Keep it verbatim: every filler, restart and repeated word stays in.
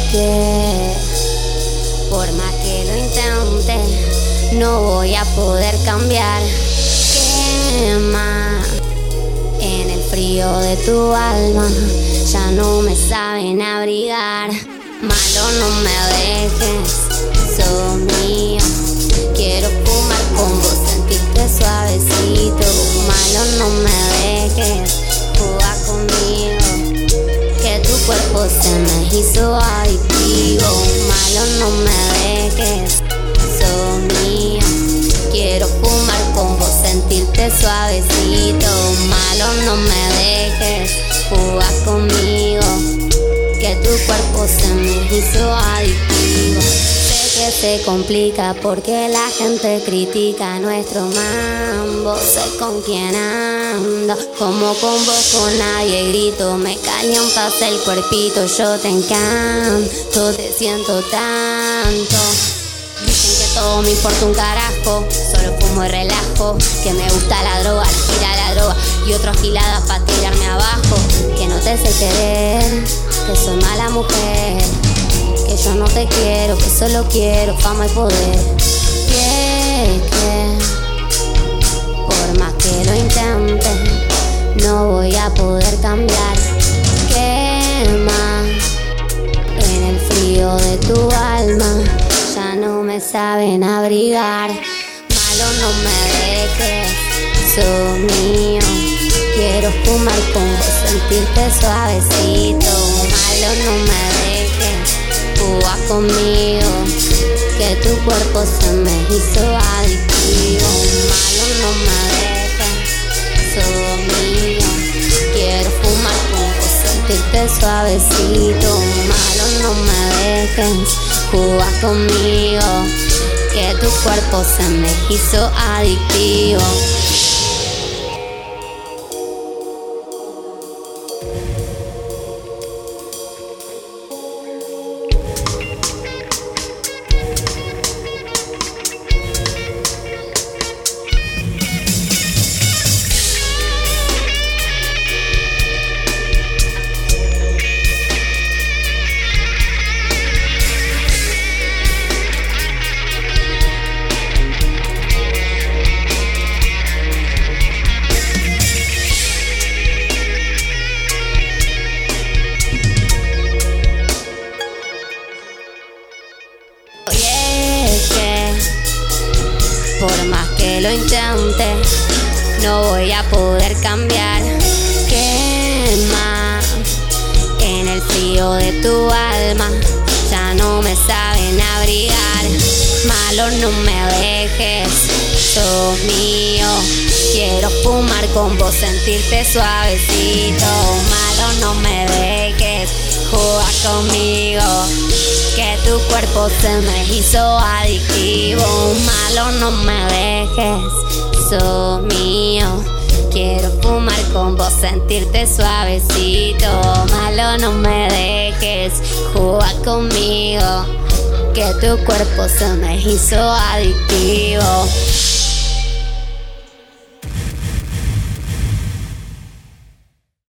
que por más que lo intente, no voy a poder cambiar. Quema en el frío de tu alma, ya no me saben abrigar. Malo, no me dejes, sos mío. Quiero fumar con vos, sentirte suavecito. Malo, no me dejes, jugar conmigo, que tu cuerpo se me hizo adictivo. Malo, no me dejes, sos mío. Quiero fumar con vos, sentirte suavecito. Malo, no me dejes, jugar conmigo, que tu cuerpo se me hizo adictivo. Sé que se complica porque la gente critica nuestro mambo. Sé con quién ando, como con vos con nadie grito. Me calientas el cuerpito, yo te encanto, te siento tanto. Dicen que todo me importa un carajo, solo fumo y relajo. Que me gusta la droga, la gira la droga y otras giladas pa' tirarme abajo. Que no te sé querer, que soy mala mujer, que yo no te quiero, que solo quiero fama y poder. Que, que por más que lo intente, no voy a poder cambiar. Quema en el frío de tu alma, ya no me saben abrigar. Malo, no me dejes, sos mío. Quiero fumar con vos, sentirte suavecito. Malo, no me dejes, jugar conmigo, que tu cuerpo se me hizo adictivo. Malo, no me dejes, sos mío. Quiero fumar con vos, sentirte suavecito. Malo, no me dejes, jugar conmigo, que tu cuerpo se me hizo adictivo. Por más que lo intente, no voy a poder cambiar. Quema en el frío de tu alma, ya no me saben abrigar. Malo, no me dejes, sos mío. Quiero fumar con vos, sentirte suavecito. Malo, no me dejes, jugar conmigo, que tu cuerpo se me hizo adictivo. Malo, no me dejes, sos mío. Quiero fumar con vos, sentirte suavecito. Malo, no me dejes, jugar conmigo, que tu cuerpo se me hizo adictivo.